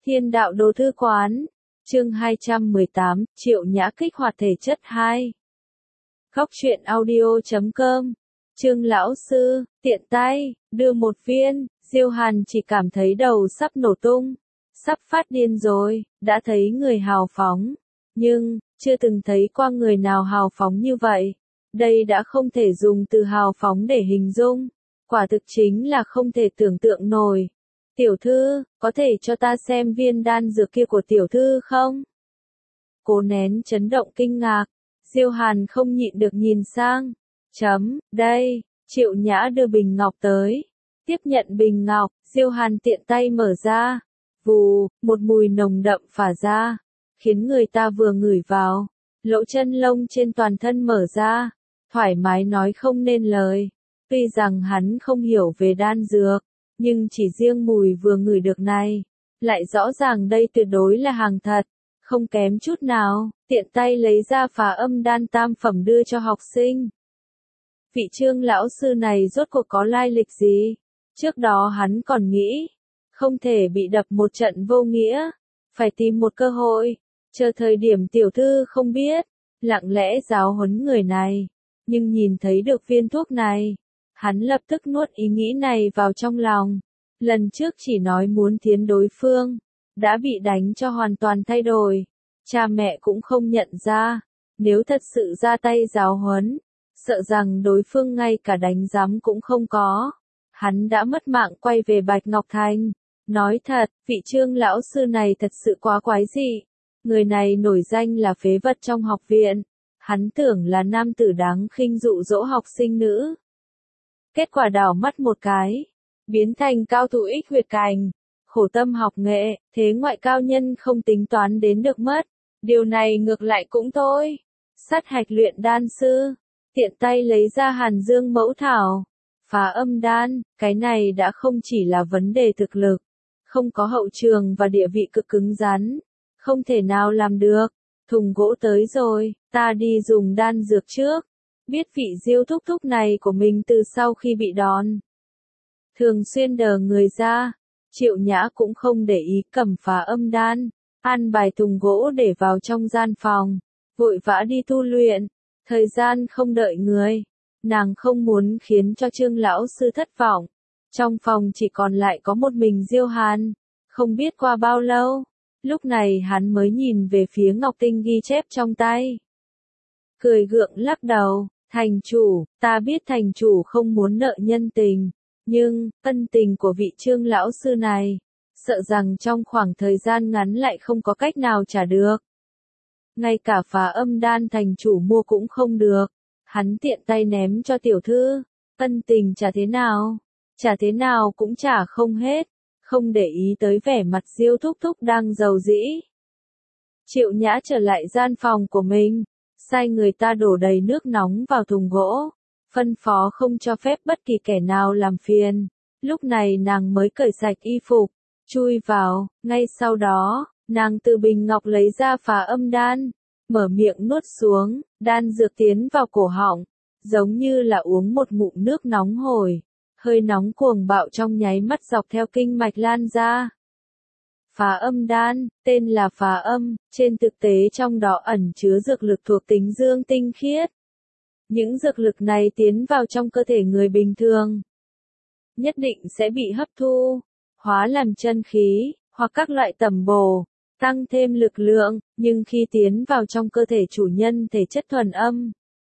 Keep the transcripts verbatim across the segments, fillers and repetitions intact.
Thiên đạo đồ thư quán, chương hai trăm mười tám, Triệu Nhã kích hoạt thể chất hai. Góc truyện audio chấm com, Trương lão sư, tiện tay, đưa một viên, Diêu Hàn chỉ cảm thấy đầu sắp nổ tung, sắp phát điên rồi, đã thấy người hào phóng, nhưng, chưa từng thấy qua người nào hào phóng như vậy. Đây đã không thể dùng từ hào phóng để hình dung, quả thực chính là không thể tưởng tượng nổi. Tiểu thư, có thể cho ta xem viên đan dược kia của tiểu thư không? Cố nén chấn động kinh ngạc, Diêu Hàn không nhịn được nhìn sang. Chấm, đây, Triệu Nhã đưa bình ngọc tới. Tiếp nhận bình ngọc, Diêu Hàn tiện tay mở ra. Vù, một mùi nồng đậm phả ra, khiến người ta vừa ngửi vào, lỗ chân lông trên toàn thân mở ra, thoải mái nói không nên lời. Tuy rằng hắn không hiểu về đan dược, nhưng chỉ riêng mùi vừa ngửi được này, lại rõ ràng đây tuyệt đối là hàng thật, không kém chút nào, tiện tay lấy ra phá âm đan tam phẩm đưa cho học sinh. Vị Trương lão sư này rốt cuộc có lai lịch gì? Trước đó hắn còn nghĩ, không thể bị đập một trận vô nghĩa, phải tìm một cơ hội, chờ thời điểm tiểu thư không biết, lặng lẽ giáo huấn người này, nhưng nhìn thấy được viên thuốc này. Hắn lập tức nuốt ý nghĩ này vào trong lòng. Lần trước chỉ nói muốn thiến đối phương, đã bị đánh cho hoàn toàn thay đổi. Cha mẹ cũng không nhận ra, nếu thật sự ra tay giáo huấn, sợ rằng đối phương ngay cả đánh giám cũng không có. Hắn đã mất mạng quay về Bạch Ngọc Thành. Nói thật, vị Trương lão sư này thật sự quá quái dị. Người này nổi danh là phế vật trong học viện. Hắn tưởng là nam tử đáng khinh dụ dỗ học sinh nữ. Kết quả đảo mắt một cái, biến thành cao thủ ích huyệt cảnh, khổ tâm học nghệ, thế ngoại cao nhân không tính toán đến được mất. Điều này ngược lại cũng thôi. Sát hạch luyện đan sư, tiện tay lấy ra Hàn Dương mẫu thảo, phá âm đan, cái này đã không chỉ là vấn đề thực lực, không có hậu trường và địa vị cực cứng rắn, không thể nào làm được. Thùng gỗ tới rồi, ta đi dùng đan dược trước. Biết vị Diêu thúc thúc này của mình từ sau khi bị đòn, thường xuyên đờ người ra, Triệu Nhã cũng không để ý cầm phá âm đan, an bài thùng gỗ để vào trong gian phòng, vội vã đi tu luyện. Thời gian không đợi người, nàng không muốn khiến cho Trương lão sư thất vọng. Trong phòng chỉ còn lại có một mình Diêu Hàn, không biết qua bao lâu, lúc này hắn mới nhìn về phía ngọc tinh ghi chép trong tay. Cười gượng lắc đầu, thành chủ, ta biết thành chủ không muốn nợ nhân tình, nhưng, ân tình của vị Trương lão sư này, sợ rằng trong khoảng thời gian ngắn lại không có cách nào trả được. Ngay cả phá âm đan thành chủ mua cũng không được, hắn tiện tay ném cho tiểu thư, ân tình trả thế nào, trả thế nào cũng trả không hết, không để ý tới vẻ mặt Diêu thúc thúc đang giàu dĩ. Triệu Nhã trở lại gian phòng của mình, sai người ta đổ đầy nước nóng vào thùng gỗ, phân phó không cho phép bất kỳ kẻ nào làm phiền. Lúc này nàng mới cởi sạch y phục, chui vào, ngay sau đó, nàng từ bình ngọc lấy ra phá âm đan, mở miệng nuốt xuống, đan dược tiến vào cổ họng, giống như là uống một ngụm nước nóng hổi, hơi nóng cuồng bạo trong nháy mắt dọc theo kinh mạch lan ra. Phá âm đan, tên là phá âm, trên thực tế trong đó ẩn chứa dược lực thuộc tính dương tinh khiết. Những dược lực này tiến vào trong cơ thể người bình thường, nhất định sẽ bị hấp thu, hóa làm chân khí, hoặc các loại tẩm bổ, tăng thêm lực lượng, nhưng khi tiến vào trong cơ thể chủ nhân thể chất thuần âm,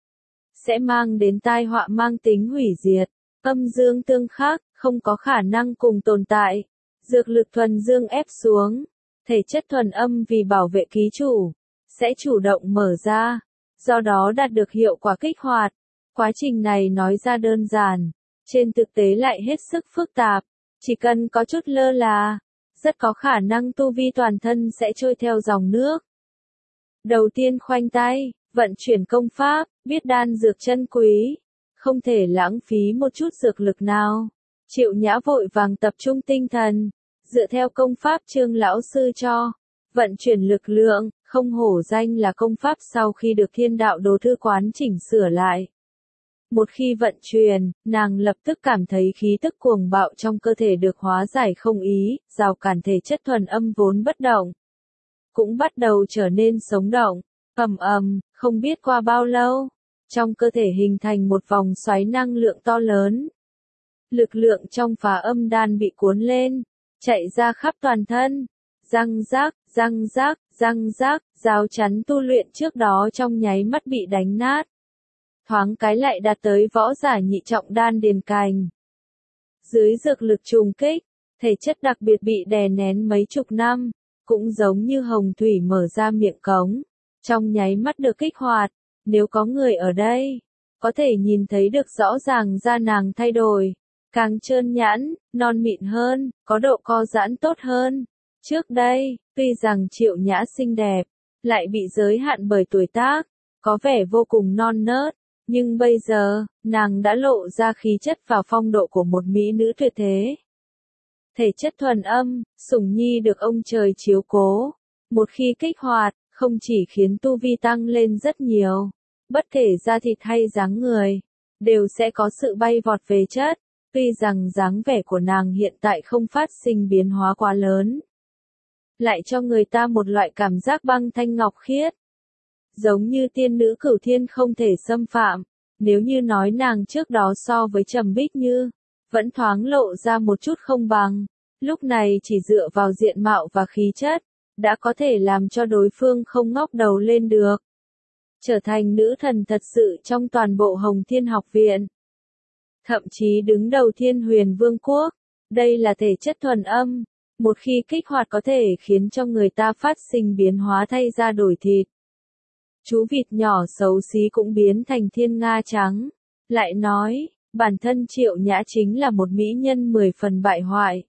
sẽ mang đến tai họa mang tính hủy diệt, âm dương tương khắc, không có khả năng cùng tồn tại. Dược lực thuần dương ép xuống, thể chất thuần âm vì bảo vệ ký chủ, sẽ chủ động mở ra, do đó đạt được hiệu quả kích hoạt. Quá trình này nói ra đơn giản, trên thực tế lại hết sức phức tạp, chỉ cần có chút lơ là, rất có khả năng tu vi toàn thân sẽ trôi theo dòng nước. Đầu tiên khoanh tay, vận chuyển công pháp, biết đan dược chân quý, không thể lãng phí một chút dược lực nào. Triệu Nhã vội vàng tập trung tinh thần, dựa theo công pháp Trương lão sư cho, vận chuyển lực lượng, không hổ danh là công pháp sau khi được Thiên đạo đồ thư quán chỉnh sửa lại. Một khi vận chuyển, nàng lập tức cảm thấy khí tức cuồng bạo trong cơ thể được hóa giải không ý, rào cản thể chất thuần âm vốn bất động. Cũng bắt đầu trở nên sống động, ầm ầm, không biết qua bao lâu, trong cơ thể hình thành một vòng xoáy năng lượng to lớn. Lực lượng trong phá âm đan bị cuốn lên, chạy ra khắp toàn thân, răng rác, răng rác, răng rác, rào chắn tu luyện trước đó trong nháy mắt bị đánh nát. Thoáng cái lại đạt tới võ giả nhị trọng đan điền cành. Dưới dược lực trùng kích, thể chất đặc biệt bị đè nén mấy chục năm, cũng giống như hồng thủy mở ra miệng cống, trong nháy mắt được kích hoạt. Nếu có người ở đây, có thể nhìn thấy được rõ ràng da nàng thay đổi, càng trơn nhẵn, non mịn hơn, có độ co giãn tốt hơn. Trước đây, tuy rằng Triệu Nhã xinh đẹp, lại bị giới hạn bởi tuổi tác, có vẻ vô cùng non nớt, nhưng bây giờ, nàng đã lộ ra khí chất và phong độ của một mỹ nữ tuyệt thế. Thể chất thuần âm, Sủng Nhi được ông trời chiếu cố, một khi kích hoạt, không chỉ khiến tu vi tăng lên rất nhiều, bất kể da thịt hay dáng người, đều sẽ có sự bay vọt về chất, tuy rằng dáng vẻ của nàng hiện tại không phát sinh biến hóa quá lớn, lại cho người ta một loại cảm giác băng thanh ngọc khiết. Giống như tiên nữ cửu thiên không thể xâm phạm, nếu như nói nàng trước đó so với Trầm Bích Như, vẫn thoáng lộ ra một chút không bằng, lúc này chỉ dựa vào diện mạo và khí chất, đã có thể làm cho đối phương không ngóc đầu lên được. Trở thành nữ thần thật sự trong toàn bộ Hồng Thiên Học Viện. Thậm chí đứng đầu Thiên Huyền Vương Quốc, đây là thể chất thuần âm, một khi kích hoạt có thể khiến cho người ta phát sinh biến hóa thay da đổi thịt. Chú vịt nhỏ xấu xí cũng biến thành thiên nga trắng. Lại nói, bản thân Triệu Nhã chính là một mỹ nhân mười phần bại hoại.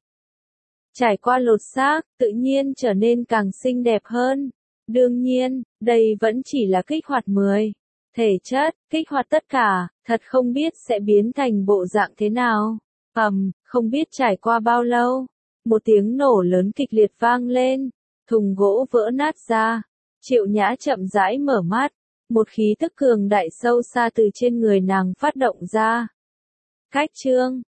Trải qua lột xác, tự nhiên trở nên càng xinh đẹp hơn. Đương nhiên, đây vẫn chỉ là kích hoạt mười. Thể chất, kích hoạt tất cả, thật không biết sẽ biến thành bộ dạng thế nào. Ầm, không biết trải qua bao lâu, một tiếng nổ lớn kịch liệt vang lên, thùng gỗ vỡ nát ra. Triệu Nhã chậm rãi mở mắt, một khí tức cường đại sâu xa từ trên người nàng phát động ra. Cách chương